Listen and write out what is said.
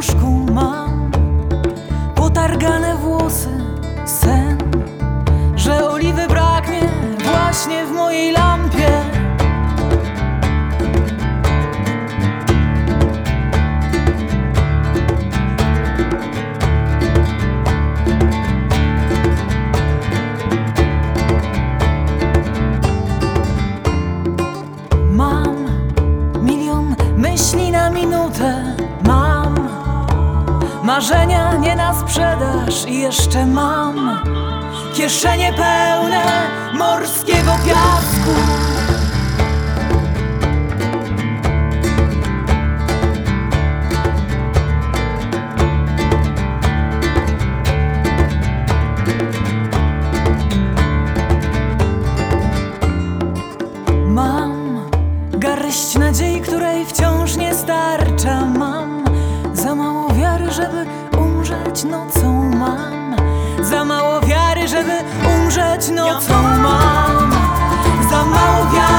łóżku mam potargane włosy, sen, że oliwy braknie właśnie w mojej lampie. Mam milion myśli na minutę, mam marzenia nie na sprzedaż i jeszcze mam kieszenie pełne morskiego piasku. Mam garść nadziei, której wciąż nie starcza. Mam za mało wiary, żeby umrzeć nocą. Mam za mało wiary, żeby umrzeć nocą. Mam za mało wiary.